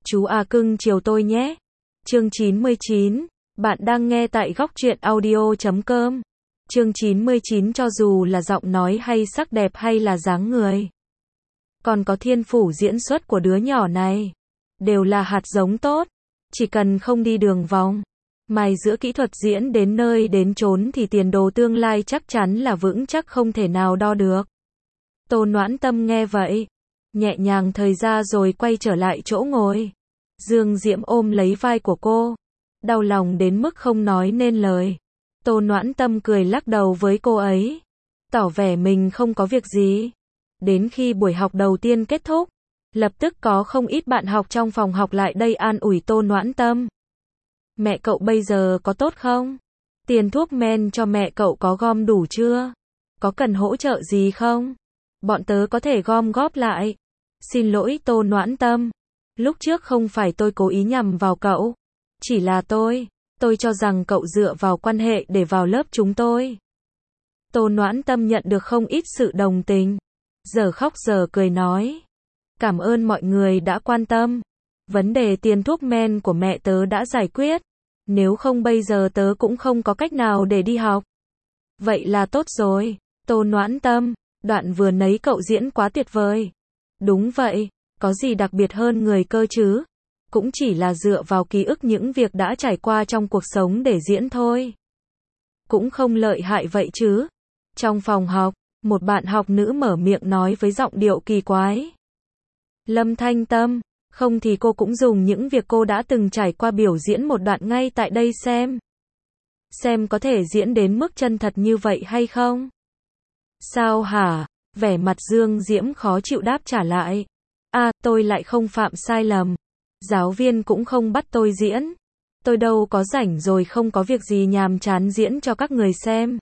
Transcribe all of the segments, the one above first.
Chú à cưng chiều tôi nhé. Chương 99. Bạn đang nghe tại góc truyện audio.com. Chương 99. Cho dù là giọng nói hay sắc đẹp hay là dáng người, còn có thiên phủ diễn xuất của đứa nhỏ này, đều là hạt giống tốt. Chỉ cần không đi đường vòng, mài giữa kỹ thuật diễn đến nơi đến chốn thì tiền đồ tương lai chắc chắn là vững chắc không thể nào đo được. Tô Noãn Tâm nghe vậy, nhẹ nhàng thời ra rồi quay trở lại chỗ ngồi. Dương Diễm ôm lấy vai của cô, đau lòng đến mức không nói nên lời. Tô Noãn Tâm cười lắc đầu với cô ấy, tỏ vẻ mình không có việc gì. Đến khi buổi học đầu tiên kết thúc, lập tức có không ít bạn học trong phòng học lại đây an ủi Tô Noãn Tâm. Mẹ cậu bây giờ có tốt không? Tiền thuốc men cho mẹ cậu có gom đủ chưa? Có cần hỗ trợ gì không? Bọn tớ có thể gom góp lại. Xin lỗi Tô Noãn Tâm, lúc trước không phải tôi cố ý nhằm vào cậu. Chỉ là tôi cho rằng cậu dựa vào quan hệ để vào lớp chúng tôi. Tô Noãn Tâm nhận được không ít sự đồng tình, giờ khóc giờ cười nói. Cảm ơn mọi người đã quan tâm. Vấn đề tiền thuốc men của mẹ tớ đã giải quyết. Nếu không bây giờ tớ cũng không có cách nào để đi học. Vậy là tốt rồi. Tô Noãn Tâm, đoạn vừa nấy cậu diễn quá tuyệt vời. Đúng vậy, có gì đặc biệt hơn người cơ chứ? Cũng chỉ là dựa vào ký ức những việc đã trải qua trong cuộc sống để diễn thôi. Cũng không lợi hại vậy chứ. Trong phòng học, một bạn học nữ mở miệng nói với giọng điệu kỳ quái. Lâm Thanh Tâm, không thì cô cũng dùng những việc cô đã từng trải qua biểu diễn một đoạn ngay tại đây xem. Xem có thể diễn đến mức chân thật như vậy hay không? Sao hả? Vẻ mặt Dương Diễm khó chịu đáp trả lại. Tôi lại không phạm sai lầm. Giáo viên cũng không bắt tôi diễn. Tôi đâu có rảnh rồi không có việc gì nhàm chán diễn cho các người xem.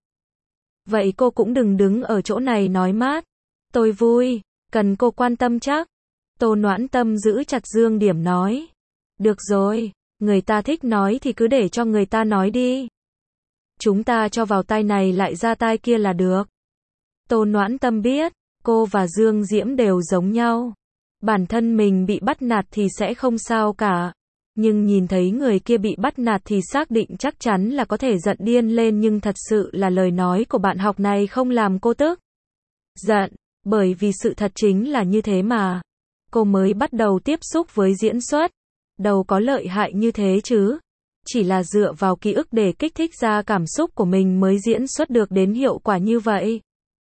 Vậy cô cũng đừng đứng ở chỗ này nói mát. Tôi vui, cần cô quan tâm chắc. Tô Noãn Tâm giữ chặt Dương Điểm nói. Được rồi, người ta thích nói thì cứ để cho người ta nói đi. Chúng ta cho vào tai này lại ra tai kia là được. Tô Noãn Tâm biết, cô và Dương Diễm đều giống nhau. Bản thân mình bị bắt nạt thì sẽ không sao cả. Nhưng nhìn thấy người kia bị bắt nạt thì xác định chắc chắn là có thể giận điên lên, nhưng thật sự là lời nói của bạn học này không làm cô tức giận, bởi vì sự thật chính là như thế mà. Cô mới bắt đầu tiếp xúc với diễn xuất, đâu có lợi hại như thế chứ. Chỉ là dựa vào ký ức để kích thích ra cảm xúc của mình mới diễn xuất được đến hiệu quả như vậy.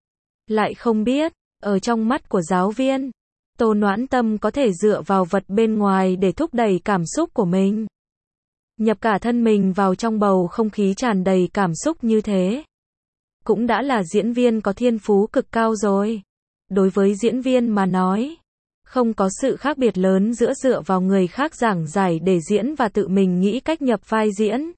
Lại không biết, ở trong mắt của giáo viên, Tô Noãn Tâm có thể dựa vào vật bên ngoài để thúc đẩy cảm xúc của mình. Nhập cả thân mình vào trong bầu không khí tràn đầy cảm xúc như thế. Cũng đã là diễn viên có thiên phú cực cao rồi. Đối với diễn viên mà nói, không có sự khác biệt lớn giữa dựa vào người khác giảng giải để diễn và tự mình nghĩ cách nhập vai diễn.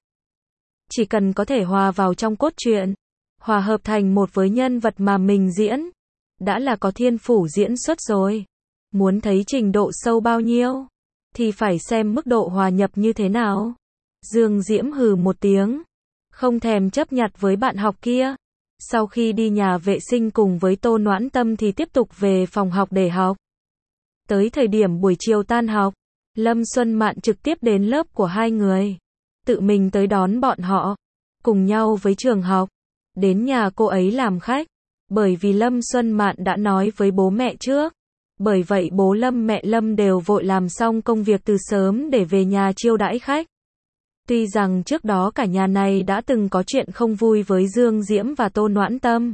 Chỉ cần có thể hòa vào trong cốt truyện, hòa hợp thành một với nhân vật mà mình diễn, đã là có thiên phủ diễn xuất rồi. Muốn thấy trình độ sâu bao nhiêu, thì phải xem mức độ hòa nhập như thế nào. Dương Diễm hừ một tiếng, không thèm chấp nhặt với bạn học kia. Sau khi đi nhà vệ sinh cùng với Tô Noãn Tâm thì tiếp tục về phòng học để học. Tới thời điểm buổi chiều tan học, Lâm Xuân Mạn trực tiếp đến lớp của hai người. Tự mình tới đón bọn họ, cùng nhau với trường học, đến nhà cô ấy làm khách. Bởi vì Lâm Xuân Mạn đã nói với bố mẹ trước. Bởi vậy bố Lâm mẹ Lâm đều vội làm xong công việc từ sớm để về nhà chiêu đãi khách. Tuy rằng trước đó cả nhà này đã từng có chuyện không vui với Dương Diễm và Tô Noãn Tâm,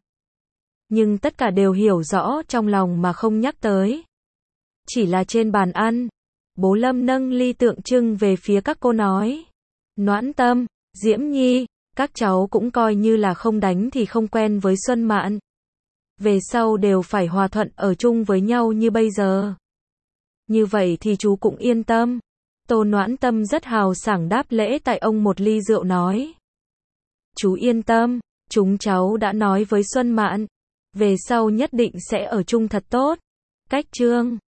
nhưng tất cả đều hiểu rõ trong lòng mà không nhắc tới. Chỉ là trên bàn ăn, bố Lâm nâng ly tượng trưng về phía các cô nói. Noãn Tâm, Diễm Nhi, các cháu cũng coi như là không đánh thì không quen với Xuân Mạn. Về sau đều phải hòa thuận ở chung với nhau như bây giờ. Như vậy thì chú cũng yên tâm. Tô Noãn Tâm rất hào sảng đáp lễ tại ông một ly rượu nói. Chú yên tâm, chúng cháu đã nói với Xuân Mạn. Về sau nhất định sẽ ở chung thật tốt. Cách chương